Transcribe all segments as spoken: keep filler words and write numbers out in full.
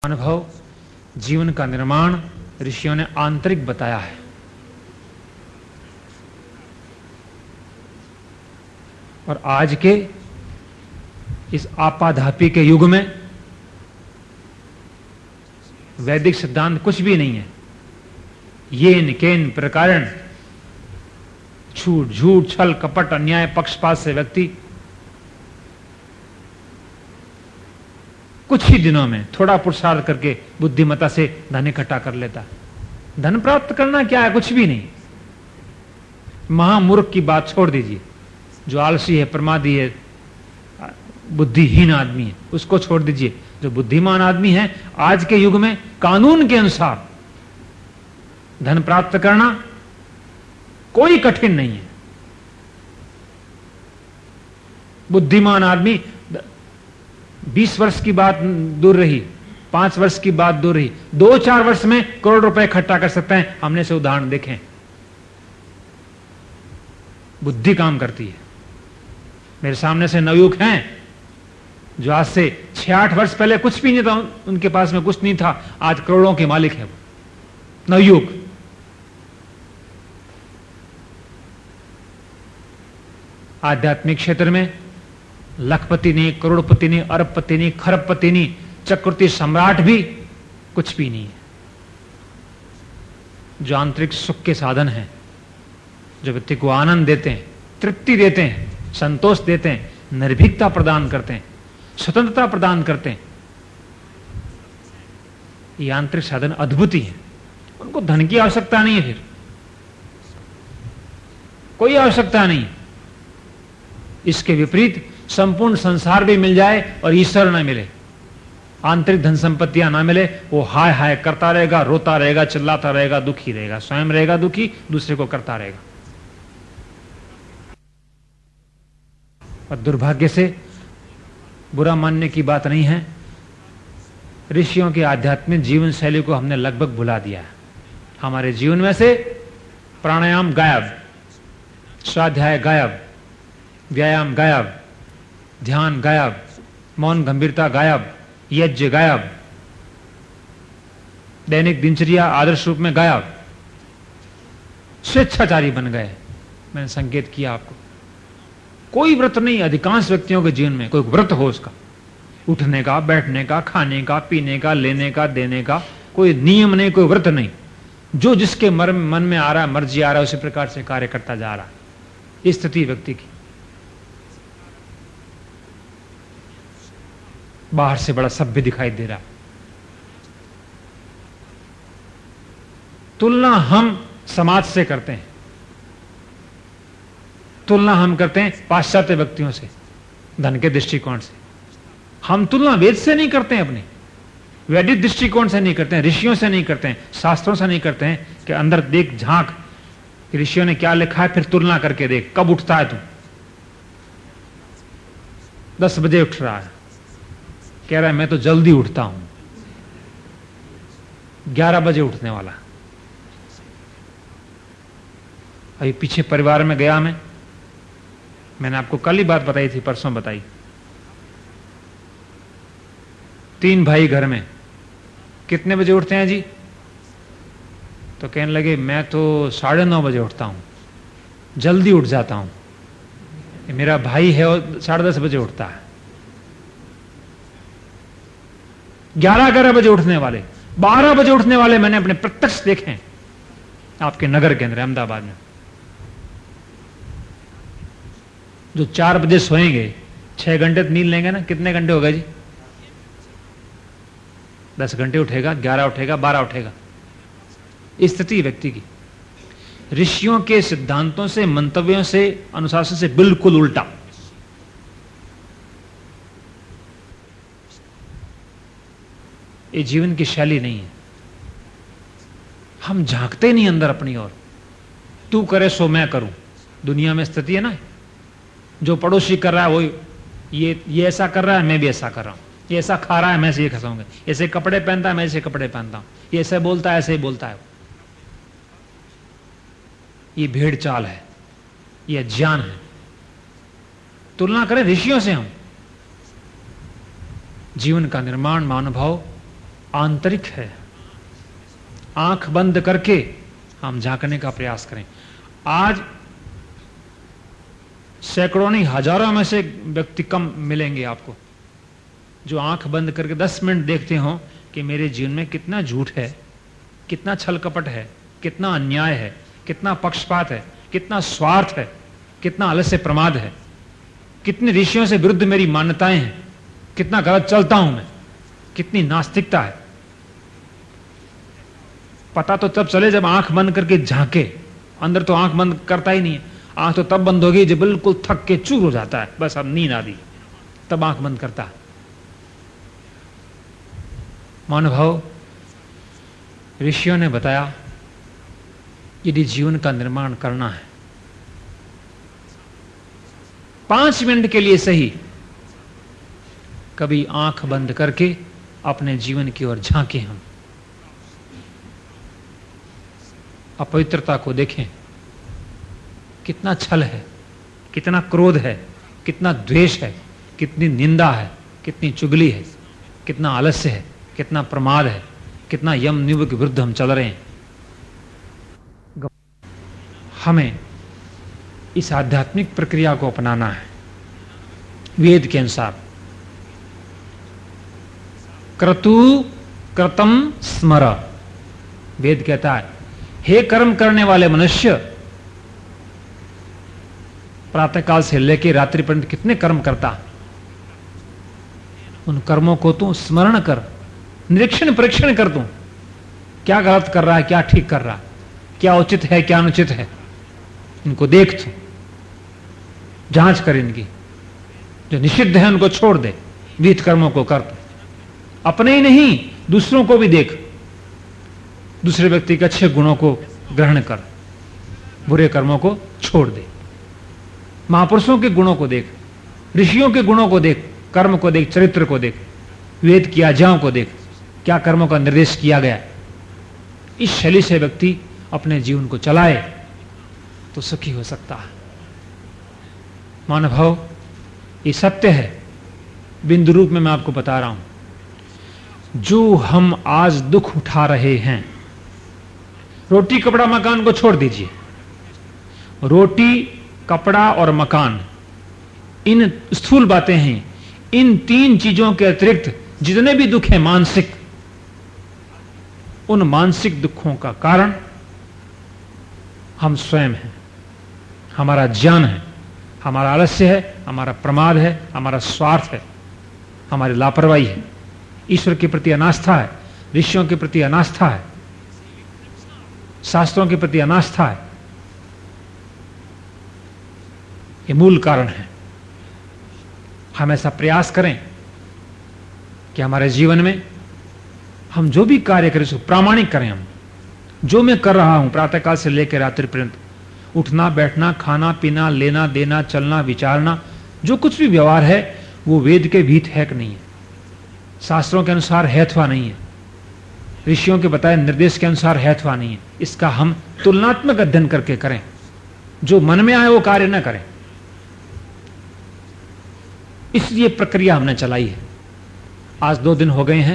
अनुभव जीवन का निर्माण ऋषियों ने आंतरिक बताया है। और आज के इस आपाधापी के युग में वैदिक सिद्धांत कुछ भी नहीं है। येन केन प्रकारण छूट झूठ छल कपट अन्याय पक्षपात से व्यक्ति कुछ ही दिनों में थोड़ा पुरुषार्थ करके बुद्धिमत्ता से धन इकट्ठा कर लेता। धन प्राप्त करना क्या है? कुछ भी नहीं। महामूर्ख की बात छोड़ दीजिए, जो आलसी है, प्रमादी है, बुद्धिहीन आदमी है, उसको छोड़ दीजिए। जो बुद्धिमान आदमी है, आज के युग में कानून के अनुसार धन प्राप्त करना कोई कठिन नहीं है। बुद्धिमान आदमी बीस वर्ष की बात दूर रही, पांच वर्ष की बात दूर रही, दो चार वर्ष में करोड़ रुपए इकट्ठा कर सकते हैं। हमने से उदाहरण देखें। बुद्धि काम करती है। मेरे सामने से नवयुवक हैं जो आज से छह आठ वर्ष पहले कुछ भी नहीं था, उनके पास में कुछ नहीं था, आज करोड़ों के मालिक है वो नवयुवक। आध्यात्मिक क्षेत्र में लखपति नहीं, करोड़पति नहीं, अरबपति नहीं, खरबपति नहीं, चक्रवर्ती सम्राट भी कुछ भी नहीं है। जो आंतरिक सुख के साधन हैं, जो व्यक्ति को आनंद देते हैं, तृप्ति देते हैं, संतोष देते हैं, निर्भीकता प्रदान करते हैं, स्वतंत्रता प्रदान करते हैं, ये आंतरिक साधन अद्भुत ही है। उनको धन की आवश्यकता नहीं है, फिर कोई आवश्यकता नहीं। इसके विपरीत संपूर्ण संसार भी मिल जाए और ईश्वर ना मिले, आंतरिक धन संपत्तियां ना मिले, वो हाय हाय करता रहेगा, रोता रहेगा, चिल्लाता रहेगा, दुखी रहेगा, स्वयं रहेगा दुखी, दूसरे को करता रहेगा। और दुर्भाग्य से बुरा मानने की बात नहीं है, ऋषियों के आध्यात्मिक जीवन शैली को हमने लगभग भुला दिया है। हमारे जीवन में से प्राणायाम गायब, स्वाध्याय गायब, व्यायाम गायब, ध्यान गायब, मौन गंभीरता गायब, यज्ञ गायब, दैनिक दिनचर्या आदर्श रूप में गायब, स्वेच्छाचारी बन गए। मैंने संकेत किया आपको, कोई व्रत नहीं। अधिकांश व्यक्तियों के जीवन में कोई व्रत हो, उसका उठने का, बैठने का, खाने का, पीने का, लेने का, देने का कोई नियम नहीं, कोई व्रत नहीं। जो जिसके मर्म मन में आ रहा है, मर्जी आ रहा है, उसी प्रकार से कार्य करता जा रहा है। स्थिति व्यक्ति की बाहर से बड़ा सभ्य दिखाई दे रहा। तुलना हम समाज से करते हैं, तुलना हम करते हैं पाश्चात्य व्यक्तियों से, धन के दृष्टिकोण से। हम तुलना वेद से नहीं करते हैं, अपने वैदिक दृष्टिकोण से नहीं करते हैं, ऋषियों से नहीं करते हैं, शास्त्रों से नहीं करते हैं कि अंदर देख, झांक, ऋषियों ने क्या लिखा है, फिर तुलना करके देख। कब उठता है तू? दस बजे उठ रहा है, कह रहा है मैं तो जल्दी उठता हूं, ग्यारह बजे उठने वाला। अभी पीछे परिवार में गया मैं, मैंने आपको कल ही बात बताई थी, परसों बताई। तीन भाई घर में, कितने बजे उठते हैं जी? तो कहने लगे मैं तो साढ़े नौ बजे उठता हूं, जल्दी उठ जाता हूं। मेरा भाई है वो साढ़े दस बजे उठता है। ग्यारह ग्यारह बजे उठने वाले, बारह बजे उठने वाले मैंने अपने प्रत्यक्ष देखे हैं आपके नगर के अंदर, अहमदाबाद में। जो चार बजे सोएंगे, छह घंटे नींद लेंगे ना, कितने घंटे हो गए जी? दस घंटे उठेगा, ग्यारह उठेगा, बारह उठेगा। स्थिति व्यक्ति की ऋषियों के सिद्धांतों से, मंतव्यों से, अनुशासन से बिल्कुल उल्टा। ये जीवन की शैली नहीं है। हम झांकते नहीं अंदर अपनी ओर। तू करे सो मैं करूं, दुनिया में स्थिति है ना। जो पड़ोसी कर रहा है वो ये ये ऐसा कर रहा है, मैं भी ऐसा कर रहा हूं। ये ऐसा खा रहा है, मैं ऐसे ये खाऊंगा। ऐसे कपड़े पहनता है, मैं ऐसे कपड़े पहनता हूं। ये ऐसे बोलता है, ऐसे ही बोलता है। ये भेड़ चाल है, ये अज्ञान है। तुलना करें ऋषियों से हम। जीवन का निर्माण, महानुभाव आंतरिक है। आंख बंद करके हम झांकने का प्रयास करें। आज सैकड़ों नहीं हजारों में से व्यक्ति कम मिलेंगे आपको जो आंख बंद करके दस मिनट देखते हो कि मेरे जीवन में कितना झूठ है, कितना छल कपट है, कितना अन्याय है, कितना पक्षपात है, कितना स्वार्थ है, कितना आलस्य प्रमाद है, कितने ऋषियों से विरुद्ध मेरी मान्यताएं हैं, कितना गलत चलता हूं मैं, कितनी नास्तिकता है। पता तो तब चले जब आंख बंद करके झांके। अंदर तो आंख बंद करता ही नहीं है। आंख तो तब बंद होगी जब बिल्कुल थक के चूर हो जाता है, बस अब नींद आ दी, तब आंख बंद करता है। महानुभाव, ऋषियों ने बताया यदि जीवन का निर्माण करना है, पांच मिनट के लिए सही कभी आंख बंद करके अपने जीवन की ओर झांके। हम अपवित्रता को देखें, कितना छल है, कितना क्रोध है, कितना द्वेष है, कितनी निंदा है, कितनी चुगली है, कितना आलस्य है, कितना प्रमाद है, कितना यम नियम के विरुद्ध हम चल रहे हैं। हमें इस आध्यात्मिक प्रक्रिया को अपनाना है वेद के अनुसार। क्रतु कृतम स्मर, वेद कहता है हे कर्म करने वाले मनुष्य, प्रातःकाल से लेकर रात्रि पर्यंत कितने कर्म करता, उन कर्मों को तू स्मरण कर, निरीक्षण परीक्षण कर, तू क्या गलत कर रहा है, क्या ठीक कर रहा है, क्या उचित है, क्या अनुचित है, इनको देख, तू जांच कर, इनकी जो निषिद्ध है उनको छोड़ दे, विहित कर्मों को कर। तू अपने ही नहीं दूसरों को भी देख, दूसरे व्यक्ति के अच्छे गुणों को ग्रहण कर, बुरे कर्मों को छोड़ दे। महापुरुषों के गुणों को देख, ऋषियों के गुणों को देख, कर्म को देख, चरित्र को देख, वेद की आज्ञाओं को देख, क्या कर्मों का निर्देश किया गया। इस शैली से व्यक्ति अपने जीवन को चलाए तो सुखी हो सकता है। मानव, ये सत्य है, बिंदु रूप में मैं आपको बता रहा हूं। जो हम आज दुख उठा रहे हैं, रोटी कपड़ा मकान को छोड़ दीजिए, रोटी कपड़ा और मकान इन स्थूल बातें हैं। इन तीन चीजों के अतिरिक्त जितने भी दुख हैं मानसिक, उन मानसिक दुखों का कारण हम स्वयं हैं, हमारा ज्ञान है, हमारा आलस्य है, हमारा प्रमाद है, हमारा स्वार्थ है, हमारी लापरवाही है, ईश्वर के प्रति अनास्था है, ऋषियों के प्रति अनास्था है, शास्त्रों के प्रति अनास्था है। ये मूल कारण है। हम ऐसा प्रयास करें कि हमारे जीवन में हम जो भी कार्य करें उसको प्रामाणिक करें। हम जो मैं कर रहा हूं प्रातःकाल से लेकर रात्रि पर्यंत, उठना बैठना खाना पीना लेना देना चलना विचारना, जो कुछ भी व्यवहार है वो वेद के विहित है कि नहीं है, शास्त्रों के अनुसार है अथवा नहीं है, ऋषियों के बताए निर्देश के अनुसार है अथवा नहीं है, इसका हम तुलनात्मक अध्ययन करके करें। जो मन में आए वो कार्य न करें। इसलिए प्रक्रिया हमने चलाई है। आज दो दिन हो गए हैं,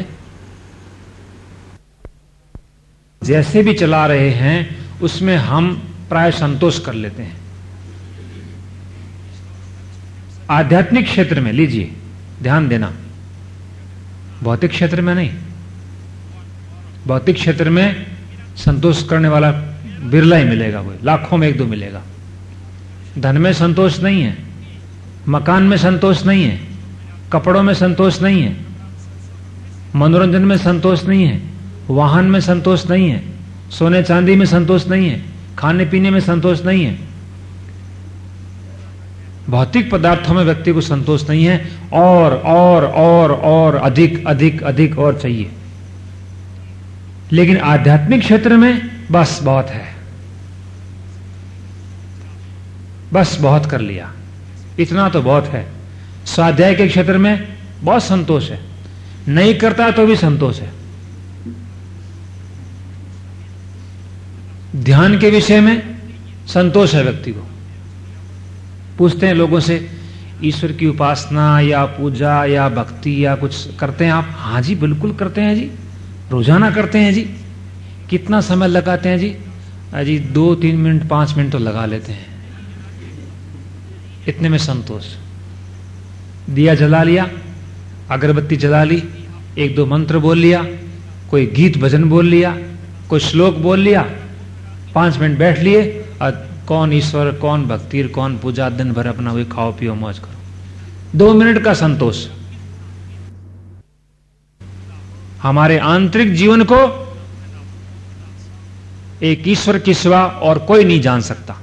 जैसे भी चला रहे हैं उसमें हम प्राय संतोष कर लेते हैं। आध्यात्मिक क्षेत्र में लीजिए, ध्यान देना, भौतिक क्षेत्र में नहीं। भौतिक क्षेत्र में संतोष करने वाला बिरला ही मिलेगा, कोई लाखों में एक दो मिलेगा। धन में संतोष नहीं है, मकान में संतोष नहीं है, कपड़ों में संतोष नहीं है, मनोरंजन में संतोष नहीं है, वाहन में संतोष नहीं है, सोने चांदी में संतोष नहीं है, खाने पीने में संतोष नहीं है। भौतिक पदार्थों में व्यक्ति को संतोष नहीं है, और और और और अधिक अधिक अधिक और चाहिए। लेकिन आध्यात्मिक क्षेत्र में बस बहुत है, बस बहुत कर लिया, इतना तो बहुत है। स्वाध्याय के क्षेत्र में बहुत संतोष है, नहीं करता तो भी संतोष है। ध्यान के विषय में संतोष है व्यक्ति को। पूछते हैं लोगों से, ईश्वर की उपासना या पूजा या भक्ति या कुछ करते हैं आप? हाँ जी बिल्कुल करते हैं जी, रोजाना करते हैं जी। कितना समय लगाते हैं जी? अजी दो तीन मिनट पांच मिनट तो लगा लेते हैं, इतने में संतोष। दिया जला लिया, अगरबत्ती जला ली, एक दो मंत्र बोल लिया, कोई गीत भजन बोल लिया, कोई श्लोक बोल लिया, पांच मिनट बैठ लिए और कौन ईश्वर, कौन भक्ति, कौन पूजा, दिन भर अपना वही खाओ पियो मौज करो। दो मिनट का संतोष हमारे आंतरिक जीवन को एक ईश्वर के सिवा और कोई नहीं जान सकता।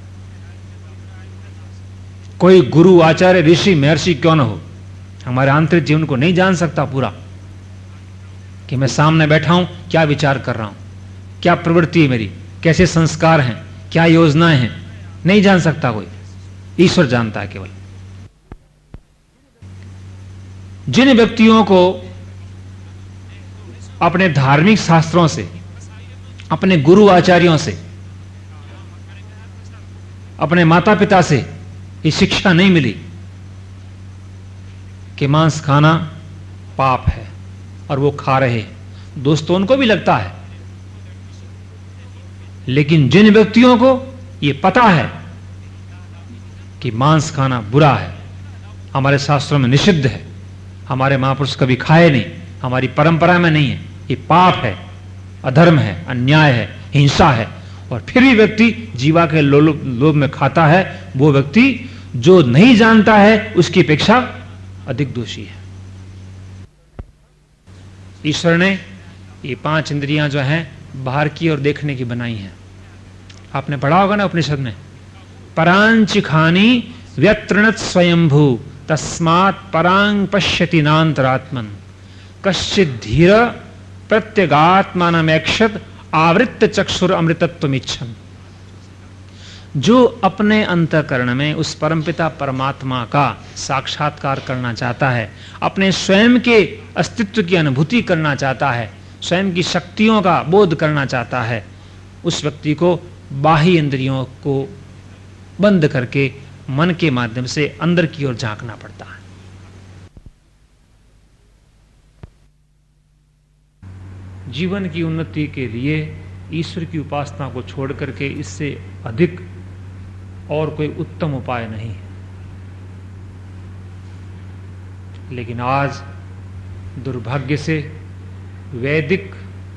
कोई गुरु, आचार्य, ऋषि, महर्षि क्यों न हो, हमारे आंतरिक जीवन को नहीं जान सकता पूरा, कि मैं सामने बैठा हूं, क्या विचार कर रहा हूं, क्या प्रवृत्ति है मेरी, कैसे संस्कार हैं, क्या योजनाएं हैं, नहीं जान सकता कोई। ईश्वर जानता है केवल। जिन व्यक्तियों को अपने धार्मिक शास्त्रों से, अपने गुरु आचार्यों से, अपने माता पिता से ये शिक्षा नहीं मिली कि मांस खाना पाप है और वो खा रहे हैं, दोस्तों उनको भी लगता है, लेकिन जिन व्यक्तियों को ये पता है कि मांस खाना बुरा है, हमारे शास्त्रों में निषिद्ध है, हमारे महापुरुष कभी खाए नहीं, हमारी परंपरा में नहीं है, ये पाप है, अधर्म है, अन्याय है, हिंसा है, और फिर भी व्यक्ति जीवा के लोभ में खाता है, वो व्यक्ति जो नहीं जानता है उसकी अपेक्षा अधिक दोषी है। ईश्वर ने ये पांच इंद्रियां जो हैं बाहर की और देखने की बनाई हैं। आपने पढ़ा होगा ना उपनिषद में, परांचिखानी व्यत्रणत स्वयंभू तस्मात् परांग पश्यति नान्तरात्मन कश्चित् धीर प्रत्यगात्मानमेक्षत आवृत्त चक्षुर अमृतत्वमिच्छन्। जो अपने अंतःकरण में उस परमपिता परमात्मा का साक्षात्कार करना चाहता है, अपने स्वयं के अस्तित्व की अनुभूति करना चाहता है, स्वयं की शक्तियों का बोध करना चाहता है, उस व्यक्ति को बाह्य इंद्रियों को बंद करके मन के माध्यम से अंदर की ओर झांकना पड़ता है। जीवन की उन्नति के लिए ईश्वर की उपासना को छोड़ करके इससे अधिक और कोई उत्तम उपाय नहीं है। लेकिन आज दुर्भाग्य से वैदिक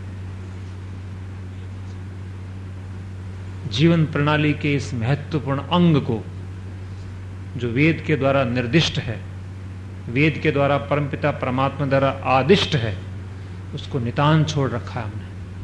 जीवन प्रणाली के इस महत्वपूर्ण अंग को, जो वेद के द्वारा निर्दिष्ट है, वेद के द्वारा परमपिता परमात्मा द्वारा आदिष्ट है, उसको नितांत छोड़ रखा है हमने।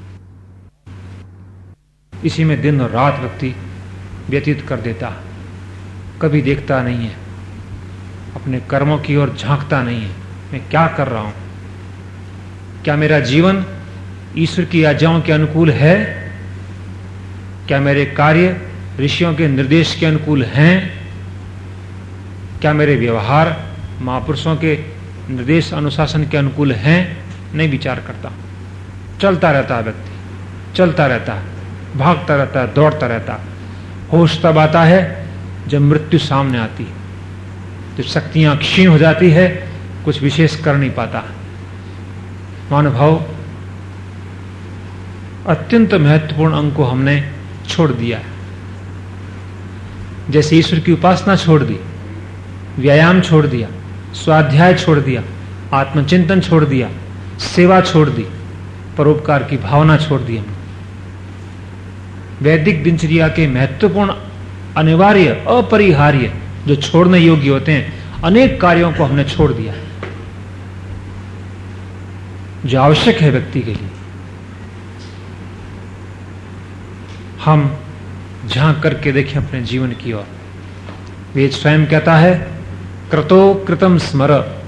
इसी में दिन और रात व्यक्ति व्यतीत कर देता, कभी देखता नहीं है, अपने कर्मों की ओर झांकता नहीं है, मैं क्या कर रहा हूं, क्या मेरा जीवन ईश्वर की आज्ञाओं के अनुकूल है, क्या मेरे कार्य ऋषियों के निर्देश के अनुकूल हैं, क्या मेरे व्यवहार महापुरुषों के निर्देश अनुशासन के अनुकूल हैं, नहीं विचार करता। चलता रहता है व्यक्ति, चलता रहता है, भागता रहता है, दौड़ता रहता है। होश तब आता है जब मृत्यु सामने आती है, जब शक्तियां क्षीण हो जाती है, कुछ विशेष कर नहीं पाता। महानुभाव, अत्यंत महत्वपूर्ण अंग को हमने छोड़ दिया है। जैसे ईश्वर की उपासना छोड़ दी, व्यायाम छोड़ दिया, स्वाध्याय छोड़ दिया, आत्मचिंतन छोड़ दिया, सेवा छोड़ दी, परोपकार की भावना छोड़ दी हमने। वैदिक दिनचर्या के महत्वपूर्ण, अनिवार्य, अपरिहार्य जो छोड़ने योग्य होते हैं, अनेक कार्यों को हमने छोड़ दिया जो आवश्यक है व्यक्ति के लिए। हम झांक करके देखें अपने जीवन की ओर। वेद स्वयं कहता है, कृतो कृतम स्मर,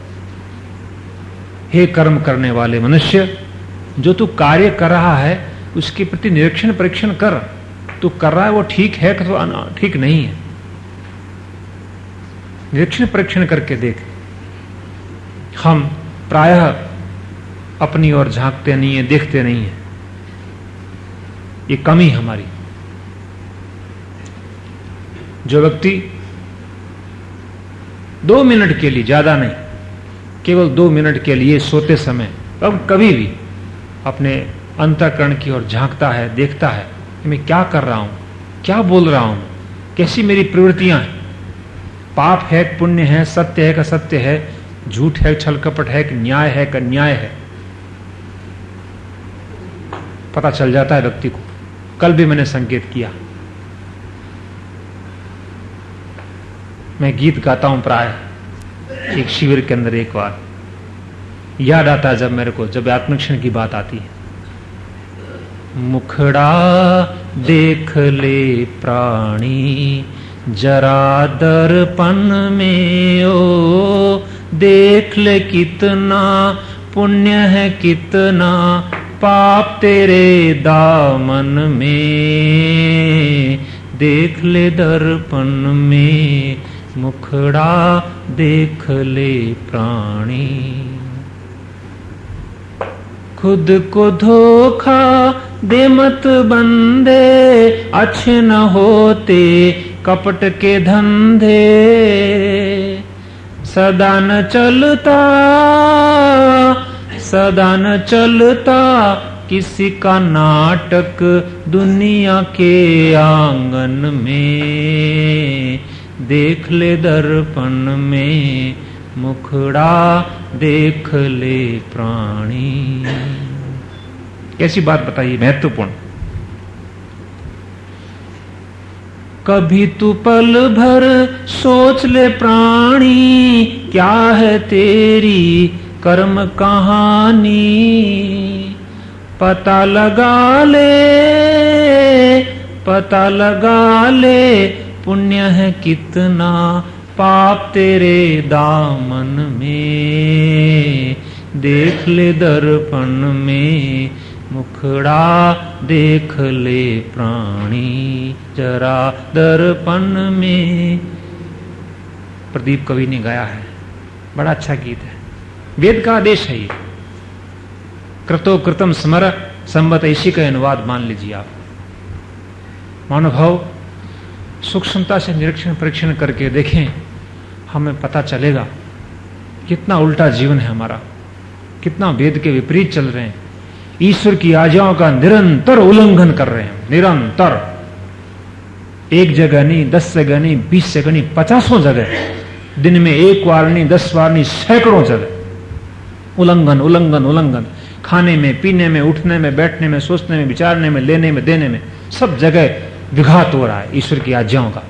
हे कर्म करने वाले मनुष्य, जो तू कार्य कर रहा है उसके प्रति निरीक्षण परीक्षण कर। तू कर रहा है वो ठीक है कि तो ठीक नहीं है, निरीक्षण परीक्षण करके देख। हम प्रायः अपनी ओर झांकते नहीं है, देखते नहीं है, ये कमी हमारी। जो व्यक्ति दो मिनट के लिए, ज्यादा नहीं, केवल दो मिनट के लिए सोते समय, अब कभी भी अपने अंतःकरण की ओर झांकता है, देखता है कि मैं क्या कर रहा हूं, क्या बोल रहा हूं, कैसी मेरी प्रवृत्तियां हैं, पाप है कि पुण्य है, सत्य है कि असत्य है, झूठ है, छल कपट है कि न्याय है कि अन्याय है, पता चल जाता है व्यक्ति को। कल भी मैंने संकेत किया, मैं गीत गाता हूं प्राय एक शिविर के अंदर, एक बार याद आता है जब मेरे को, जब आत्मक्षण की बात आती है, मुखड़ा देख ले प्राणी जरा दर्पण में, ओ देख ले कितना पुण्य है, कितना पाप तेरे दामन में, देख ले दर्पण में, मुखड़ा देख ले प्राणी। खुद को धोखा दे मत बंदे, अच्छे न होते कपट के धंधे, सदा न चलता सदा न चलता किसी का नाटक दुनिया के आंगन में, देख ले दर्पण में, मुखड़ा देख ले प्राणी। कैसी बात बताइए, महत्वपूर्ण। कभी तू पल भर सोच ले प्राणी, क्या है तेरी कर्म कहानी, पता लगा ले पता लगा ले, पुण्य है कितना, पाप तेरे दामन में, देख ले दर्पण में, मुखड़ा देख ले प्राणी जरा दर्पण में। प्रदीप कवि ने गाया है, बड़ा अच्छा गीत है, वेद का आदेश है ये। कृतो कृतम स्मर संवत ऐसी का अनुवाद मान लीजिए आप। मानवभाव सूक्ष्मता से निरीक्षण परीक्षण करके देखें, हमें पता चलेगा कितना उल्टा जीवन है हमारा, कितना वेद के विपरीत चल रहे हैं, ईश्वर की आज्ञाओं का निरंतर उल्लंघन कर रहे हैं, निरंतर। एक जगह नहीं, दस जगह नहीं, बीस जगह नहीं, पचासों जगह, दिन में एक बार नहीं, दस बार नहीं, सैकड़ों जगह उल्लंघन उल्लंघन उल्लंघन। खाने में, पीने में, उठने में, बैठने में, सोचने में, विचारने में, लेने में, देने में, सब जगह विघात हो रहा है ईश्वर की आज्ञाओं का।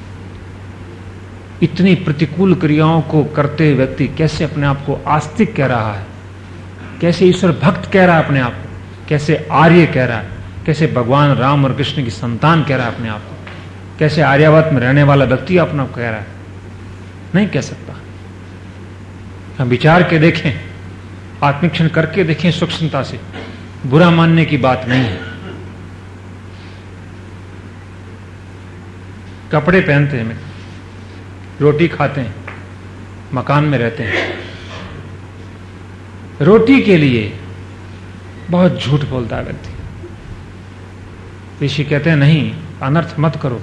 इतनी प्रतिकूल क्रियाओं को करते व्यक्ति कैसे अपने आप को आस्तिक कह रहा है, कैसे ईश्वर भक्त कह रहा है अपने आप को, कैसे आर्य कह रहा है, कैसे भगवान राम और कृष्ण की संतान कह रहा है अपने आप को, कैसे आर्यावर्त में रहने वाला व्यक्ति अपने आप कह रहा है, नहीं कह सकता। हम विचार के देखें, आत्मक्षण करके देखें सूक्ष्मता से, बुरा मानने की बात नहीं है। कपड़े पहनते हैं, रोटी खाते हैं, मकान में रहते हैं, रोटी के लिए बहुत झूठ बोलता है व्यक्ति। ऋषि कहते हैं नहीं, अनर्थ मत करो।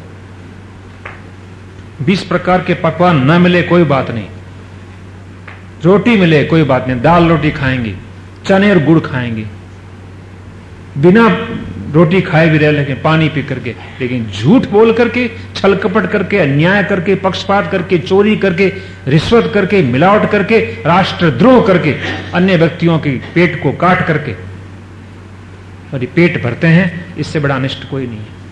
बीस प्रकार के पकवान न मिले कोई बात नहीं, रोटी मिले कोई बात नहीं, दाल रोटी खाएंगे, चने और गुड़ खाएंगे, बिना रोटी खाए भी रह लेकिन पानी पी करके, लेकिन झूठ बोल करके, छल कपट करके, अन्याय करके, पक्षपात करके, चोरी करके, रिश्वत करके, मिलावट करके, राष्ट्रद्रोह करके, अन्य व्यक्तियों के पेट को काट करके और ये पेट भरते हैं, इससे बड़ा अनिष्ट कोई नहीं है।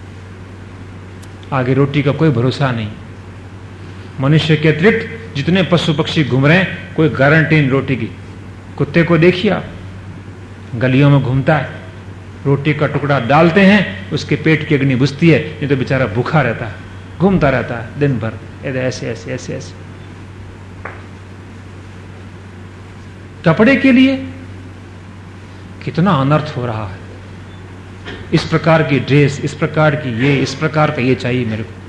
आगे रोटी का कोई भरोसा नहीं। मनुष्य के अतिरिक्त जितने पशु पक्षी घूम रहे हैं, कोई गारंटी नहीं रोटी की। कुत्ते को देखिए आप, गलियों में घूमता है, रोटी का टुकड़ा डालते हैं, उसके पेट की अग्नि बुझती है, नहीं तो बेचारा भूखा रहता है, घूमता रहता है दिन भर ऐसे ऐसे ऐसे ऐसे। कपड़े के लिए कितना अनर्थ हो रहा है, इस प्रकार की ड्रेस, इस प्रकार की ये, इस प्रकार का ये चाहिए मेरे को।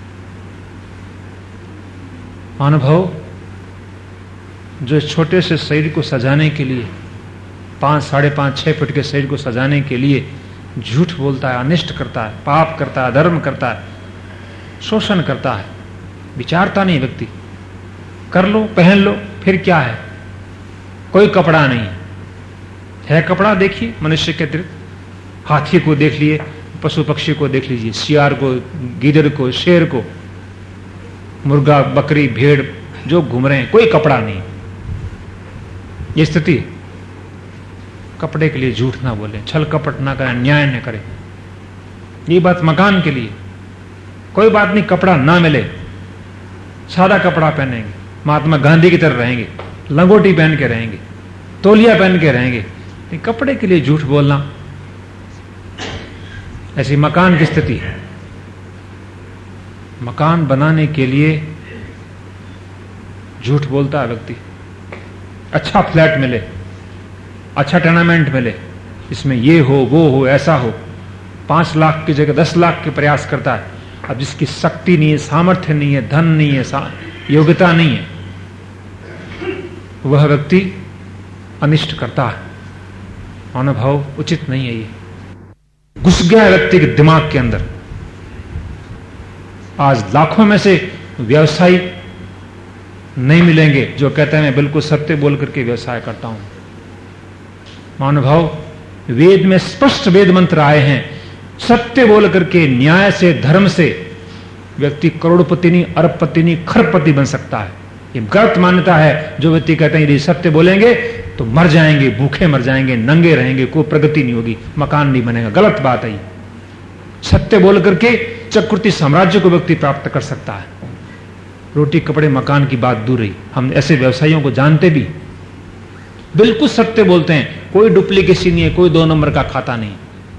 अनुभव जो इस छोटे से शरीर को सजाने के लिए, पांच साढ़े पांच छह फुट के शरीर को सजाने के लिए झूठ बोलता है, अनिष्ट करता है, पाप करता है, धर्म करता है, शोषण करता है, विचारता नहीं व्यक्ति। कर लो, पहन लो, फिर क्या है, कोई कपड़ा नहीं है, है कपड़ा देखिए मनुष्य के अतिरिक्त, हाथी को देख लिए, पशु पक्षी को देख लीजिए, सियार को, गिदड़ को, शेर को, मुर्गा, बकरी, भेड़ जो घूम रहे हैं, कोई कपड़ा नहीं। ये स्थिति, कपड़े के लिए झूठ ना बोले, छल कपट ना करें, अन्याय न करें। ये बात मकान के लिए, कोई बात नहीं कपड़ा ना मिले, सादा कपड़ा पहनेंगे, महात्मा गांधी की तरह रहेंगे, लंगोटी पहन के रहेंगे, तौलिया पहन के रहेंगे, कपड़े के लिए झूठ बोलना, ऐसी मकान की स्थिति है। मकान बनाने के लिए झूठ बोलता है व्यक्ति। अच्छा फ्लैट मिले, अच्छा टूर्नामेंट मिले, इसमें ये हो वो हो ऐसा हो, पांच लाख की जगह दस लाख के प्रयास करता है। अब जिसकी शक्ति नहीं है, सामर्थ्य नहीं है, धन नहीं है, योग्यता नहीं है, वह व्यक्ति अनिष्ट करता है। अनुभव उचित नहीं है। ये घुस गया व्यक्ति के दिमाग के अंदर। आज लाखों में से व्यवसायी नहीं मिलेंगे जो कहते हैं मैं बिल्कुल सत्य बोल करके व्यवसाय करता हूं। महानुभाव, वेद में स्पष्ट वेद मंत्र आए हैं, सत्य बोल करके, न्याय से, धर्म से व्यक्ति करोड़पति नहीं, अरबपति नहीं, खरबपति बन सकता है। ये गलत मान्यता है जो व्यक्ति कहते हैं यदि सत्य बोलेंगे तो मर जाएंगे, भूखे मर जाएंगे, नंगे रहेंगे, कोई प्रगति नहीं होगी, मकान नहीं बनेगा। गलत बात है। सत्य बोल करके चक्रवर्ती साम्राज्य को व्यक्ति प्राप्त कर सकता है। रोटी कपड़े मकान की बात दूर रही, हम ऐसे व्यवसायियों को जानते भी, बिल्कुल सत्य बोलते हैं, कोई डुप्लीकेसी नहीं है, कोई दो नंबर का खाता नहीं,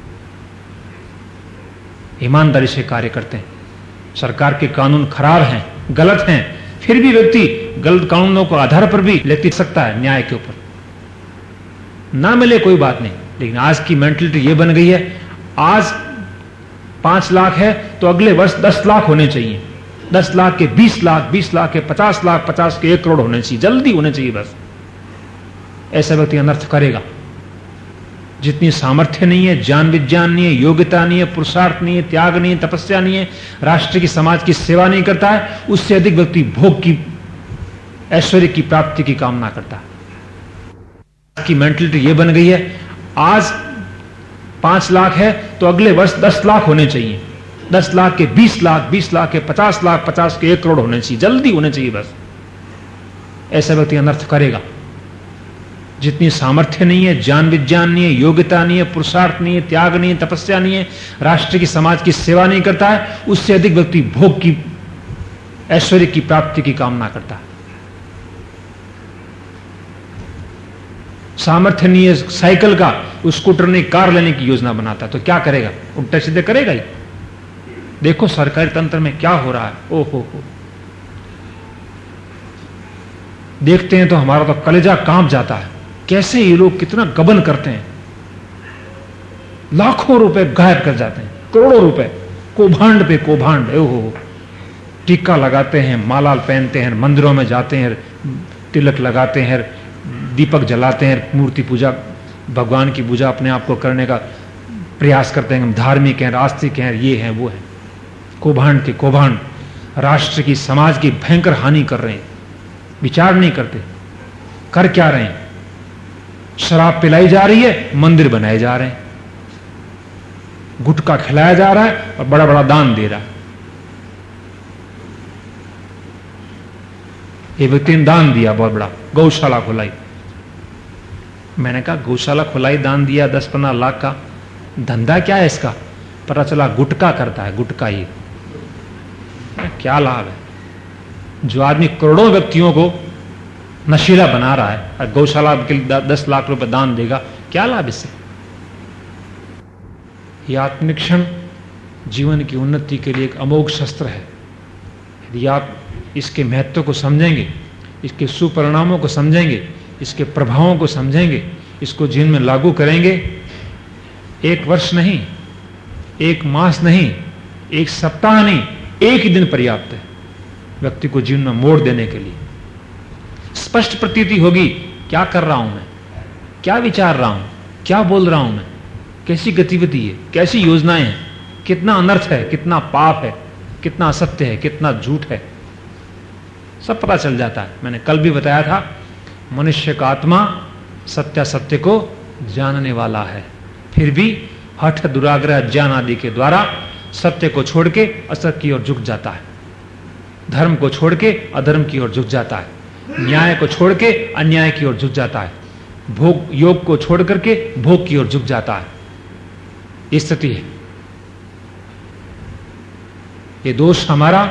ईमानदारी से कार्य करते हैं। सरकार के कानून खराब हैं, गलत हैं, फिर भी व्यक्ति गलत कानूनों को आधार पर भी लेती सकता है न्याय के ऊपर। ना मिले कोई बात नहीं, लेकिन आज की मेंटलिटी ये बन गई है, आज पांच लाख है तो अगले वर्ष दस लाख होने चाहिए, दस लाख के बीस लाख, बीस लाख के पचास लाख, पचास के एक करोड़ होने चाहिए, जल्दी होने चाहिए बस। ऐसा व्यक्ति अनर्थ करेगा। जितनी सामर्थ्य नहीं है, ज्ञान विज्ञान नहीं है, योग्यता नहीं है, पुरुषार्थ नहीं है, त्याग नहीं है, तपस्या नहीं है, राष्ट्र की समाज की सेवा नहीं करता है, उससे अधिक व्यक्ति भोग की, ऐश्वर्य की प्राप्ति की कामना करता है। की मेंटलिटी ये बन गई है, आज पांच लाख है तो अगले वर्ष दस लाख होने चाहिए, दस लाख के बीस लाख, बीस लाख के पचास लाख, पचास के एक करोड़ होने चाहिए, जल्दी होने चाहिए बस। ऐसा व्यक्ति अनर्थ करेगा। जितनी सामर्थ्य नहीं है, ज्ञान विज्ञान नहीं है, योग्यता नहीं है, पुरुषार्थ नहीं है, त्याग नहीं है, तपस्या नहीं है, राष्ट्र की समाज की सेवा नहीं करता है, उससे अधिक व्यक्ति भोग की, ऐश्वर्य की प्राप्ति की कामना करता है। सामर्थ्य नहीं है साइकिल का, स्कूटर नहीं, कार लेने की योजना बनाता है, तो क्या करेगा? उल्टे सीधे करेगा ही। देखो सरकारी तंत्र में क्या हो रहा है, ओ हो हो देखते हैं तो हमारा तो कलेजा कांप जाता है। कैसे ये लोग कितना गबन करते हैं, लाखों रुपए गायब कर जाते हैं, करोड़ों रुपए, कौभांड पे कौभांड। ओहो, टीका लगाते हैं, माला पहनते हैं, मंदिरों में जाते हैं, तिलक लगाते हैं, दीपक जलाते हैं, मूर्ति पूजा, भगवान की पूजा अपने आप को करने का प्रयास करते हैं, हम धार्मिक हैं, आस्तिक हैं, ये हैं वो हैं। कौभांड के कौभांड, राष्ट्र की, समाज की भयंकर हानि कर रहे हैं, विचार नहीं करते। कर क्या रहे हैं? शराब पिलाई जा रही है, मंदिर बनाए जा रहे हैं, गुटखा खिलाया जा रहा है और बड़ा बड़ा दान दे रहा है। ये व्यक्ति ने दान दिया बहुत बड़ा, गौशाला खुलाई। मैंने कहा गौशाला खुलाई, दान दिया दस पंद्रह लाख का, धंधा क्या है इसका? पता चला गुटखा करता है, गुटखा। ये क्या लाभ है? जो आदमी करोड़ों व्यक्तियों को नशीला बना रहा है और गौशाला के लिए दस लाख रुपए दान देगा, क्या लाभ इससे? यह आत्मनिरीक्षण जीवन की उन्नति के लिए एक अमोघ शस्त्र है। यदि आप इसके महत्व को समझेंगे, इसके सुपरिणामों को समझेंगे, इसके प्रभावों को समझेंगे, इसको जीवन में लागू करेंगे, एक वर्ष नहीं, एक मास नहीं, एक सप्ताह नहीं, एक ही दिन पर्याप्त है व्यक्ति को जीवन में मोड़ देने के लिए। स्पष्ट प्रतीति होगी, क्या कर रहा हूं मैं, क्या विचार रहा हूं, क्या बोल रहा हूं मैं, कैसी गतिविधि है, कैसी योजनाएं हैं, कितना अनर्थ है, कितना पाप है, कितना असत्य है, कितना झूठ है, सब पता चल जाता है। मैंने कल भी बताया था, मनुष्य का आत्मा सत्यासत्य को जानने वाला है, फिर भी हठ दुराग्रह ज्ञान आदि के द्वारा सत्य को छोड़ के असत्य की ओर झुक जाता है, धर्म को छोड़ के अधर्म की ओर झुक जाता है, न्याय को छोड़ के अन्याय की ओर झुक जाता है, भोग योग को छोड़ करके भोग की ओर झुक जाता है। ये स्थिति है। ये दोष हमारा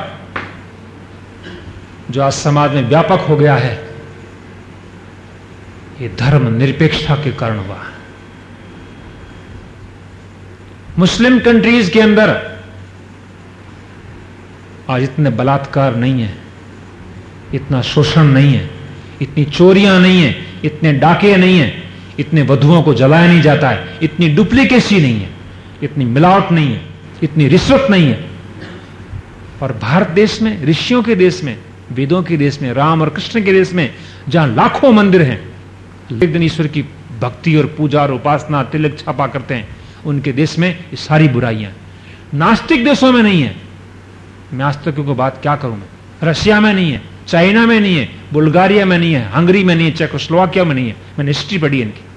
जो आज समाज में व्यापक हो गया है, ये धर्म निरपेक्षता के कारण हुआ है। मुस्लिम कंट्रीज के अंदर आज इतने बलात्कार नहीं है, इतना शोषण नहीं है, इतनी चोरियां नहीं है, इतने डाके नहीं है, इतने वधुओं को जलाया नहीं जाता है, इतनी डुप्लीकेसी नहीं है, इतनी मिलावट नहीं है, इतनी रिश्वत नहीं है। और भारत देश में, ऋषियों के देश में, वेदों के देश में, राम और कृष्ण के देश में, जहां लाखों मंदिर हैं, एक दिन ईश्वर की भक्ति और पूजा और उपासना तिलक छापा करते हैं, उनके देश में ये सारी बुराइयां। नास्तिक देशों में नहीं है। मैं नास्तिकों की बात क्या करूं? मैं रशिया में नहीं है, चाइना में नहीं है, बुल्गारिया में नहीं है, हंगरी में नहीं है, चेकोस्लोवाकिया में नहीं है। मैंने हिस्ट्री पढ़ी है इनकी।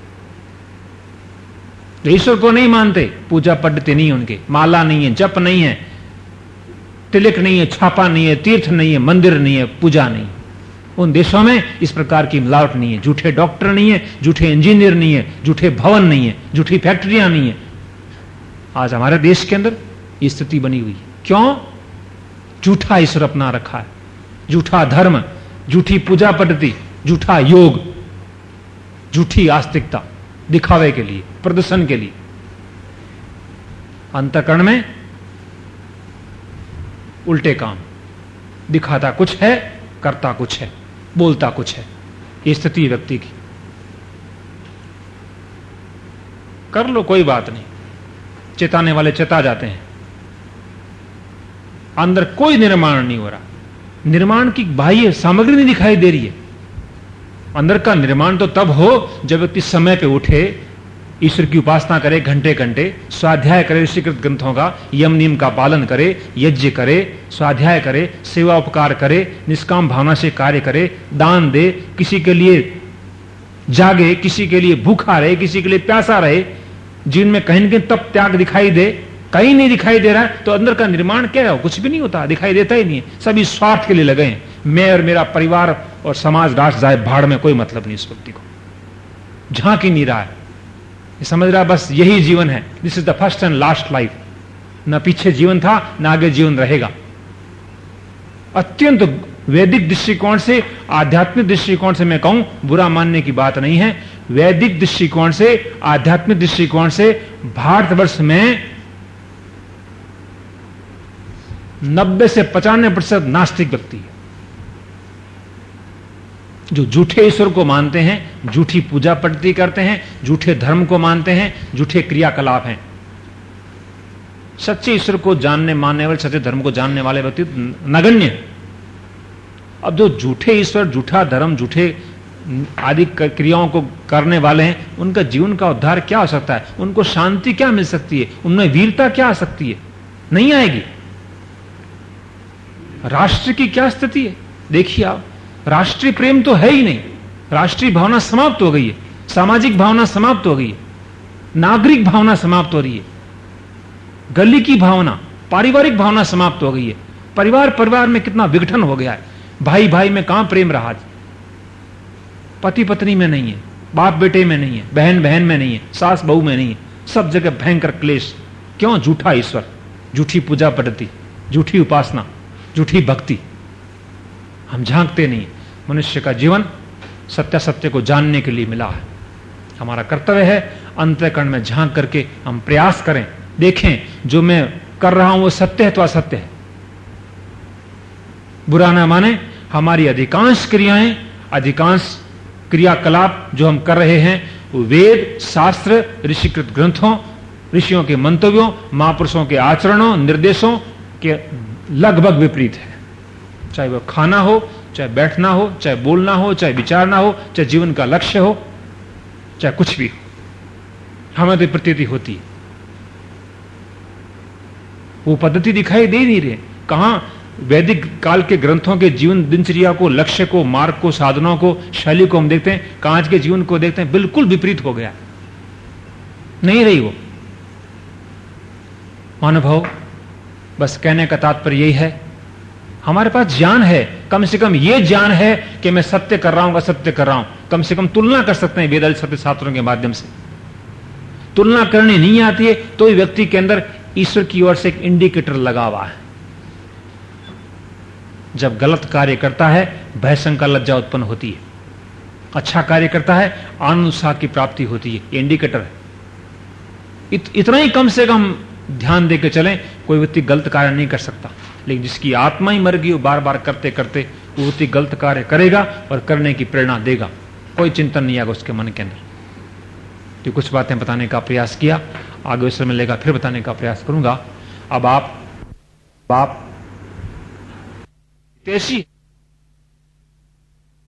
तो ईश्वर को नहीं मानते, पूजा पद्धति नहीं है उनके, माला नहीं है, जप नहीं है, तिलक नहीं है, छापा नहीं है, तीर्थ नहीं है, मंदिर नहीं है, पूजा नहीं है। उन देशों में इस प्रकार की मिलावट नहीं है, झूठे डॉक्टर नहीं है, झूठे इंजीनियर नहीं है, झूठे भवन नहीं है, झूठी फैक्ट्रियां नहीं है। आज हमारे देश के अंदर ये स्थिति बनी हुई है। क्यों? झूठा ईश्वर अपना रखा है, झूठा धर्म, झूठी पूजा पद्धति, झूठा योग, झूठी आस्तिकता, दिखावे के लिए, प्रदर्शन के लिए। अंतःकरण में उल्टे काम, दिखाता कुछ है, करता कुछ है, बोलता कुछ है। ये स्थिति व्यक्ति की। कर लो, कोई बात नहीं, चेताने वाले चेता जाते हैं। अंदर कोई निर्माण नहीं हो रहा, निर्माण की बाह्य सामग्री नहीं दिखाई दे रही है। अंदर का निर्माण तो तब हो जब व्यक्ति समय पे उठे, ईश्वर की उपासना करे, घंटे घंटे स्वाध्याय करे, ऋषिकृत ग्रंथों का यम नियम का पालन करे, यज्ञ करे, स्वाध्याय करे, सेवा उपकार करे, निष्काम भावना से कार्य करे, दान दे, किसी के लिए जागे, किसी के लिए भूखा रहे, किसी के लिए प्यासा रहे, जिनमें कहीं न कहीं तप त्याग दिखाई दे। कहीं नहीं दिखाई दे रहा है तो अंदर का निर्माण क्या है? कुछ भी नहीं होता, दिखाई देता ही नहीं है। सभी स्वार्थ के लिए लगे हैं। मैं और मेरा परिवार और समाज राष्ट्र जाए भाड़ में, कोई मतलब नहीं इस व्यक्ति को। झांक ही नहीं रहा है, ये समझ रहा है बस यही जीवन है, this is the first and last life. न पीछे जीवन था, न आगे जीवन रहेगा। अत्यंत वैदिक दृष्टिकोण से, आध्यात्मिक दृष्टिकोण से मैं कहूं, बुरा मानने की बात नहीं है। वैदिक दृष्टिकोण से, आध्यात्मिक दृष्टिकोण से भारतवर्ष में नब्बे से पचानवे प्रतिशत नास्तिक व्यक्ति है, जो झूठे ईश्वर को मानते हैं, झूठी पूजा पद्धति करते हैं, झूठे धर्म को मानते हैं, झूठे क्रियाकलाप हैं। सच्चे ईश्वर को जानने मानने वाले, सच्चे धर्म को जानने वाले व्यक्ति नगण्य। अब जो झूठे ईश्वर, झूठा धर्म, झूठे आदि क्रियाओं को करने वाले हैं, उनका जीवन का उद्धार क्या हो सकता है? उनको शांति क्या मिल सकती है? उनमें वीरता क्या आ सकती है? नहीं आएगी। राष्ट्र की क्या स्थिति है देखिए आप। राष्ट्रीय प्रेम तो है ही नहीं, राष्ट्रीय भावना समाप्त हो गई है, सामाजिक भावना समाप्त हो गई है, नागरिक भावना समाप्त हो रही है, गली की भावना, पारिवारिक भावना समाप्त हो गई है। परिवार परिवार में कितना विघटन हो गया है। भाई भाई में कहां प्रेम रहा? पति पत्नी में नहीं है, बाप बेटे में नहीं है, बहन बहन में नहीं है, सास बहू में नहीं है, सब जगह भयंकर क्लेश। क्यों? झूठा ईश्वर, झूठी पूजा पद्धति, झूठी उपासना, झूठी भक्ति। हम झांकते नहीं। मनुष्य का जीवन सत्य सत्य को जानने के लिए मिला है। हमारा कर्तव्य है अंतःकरण में झांक करके हम प्रयास करें, देखें जो मैं कर रहा हूं वो सत्य है तो असत्य है। बुरा ना माने, हमारी अधिकांश क्रियाएं, अधिकांश क्रियाकलाप जो हम कर रहे हैं वो वेद, शास्त्र, ऋषिकृत ग्रंथों, ऋषियों के मंतव्यों, महापुरुषों के आचरणों, निर्देशों के लगभग विपरीत है। चाहे वो खाना हो, चाहे बैठना हो, चाहे बोलना हो, चाहे विचारना हो, चाहे जीवन का लक्ष्य हो, चाहे कुछ भी हो, हमें तो प्रतीति होती है। वो पद्धति दिखाई दे नहीं रही। कहां? वैदिक काल के ग्रंथों के जीवन दिनचर्या को, लक्ष्य को, मार्ग को, साधनों को, शैली को हम देखते हैं, कहां आज के जीवन को देखते हैं, बिल्कुल विपरीत हो गया। नहीं रही वो अनुभव। बस कहने का तात्पर्य यही है, हमारे पास ज्ञान है, कम से कम ये ज्ञान है कि मैं सत्य कर रहा हूं, असत्य कर रहा हूं, कम से कम तुलना कर सकते हैं वेदांत सत्य शास्त्रों के माध्यम से। तुलना करनी नहीं आती है तो व्यक्ति के अंदर ईश्वर की ओर से एक इंडिकेटर लगा हुआ है। जब गलत कार्य करता है भय शंका लज्जा उत्पन्न होती है, अच्छा कार्य करता है आनंद उत्साह की प्राप्ति होती है, ये इंडिकेटर है। इत, इतना ही कम से कम ध्यान देकर चलें, कोई व्यक्ति गलत कार्य नहीं कर सकता, लेकिन जिसकी आत्मा ही मर गई वो बार बार करते करते वो व्यक्ति गलत कार्य करेगा और करने की प्रेरणा देगा, कोई चिंतन नहीं आएगा उसके मन के अंदर। तो कुछ बातें बताने का प्रयास किया, आगे उससे मिलेगा फिर बताने का प्रयास करूंगा। अब आप बाप तेजी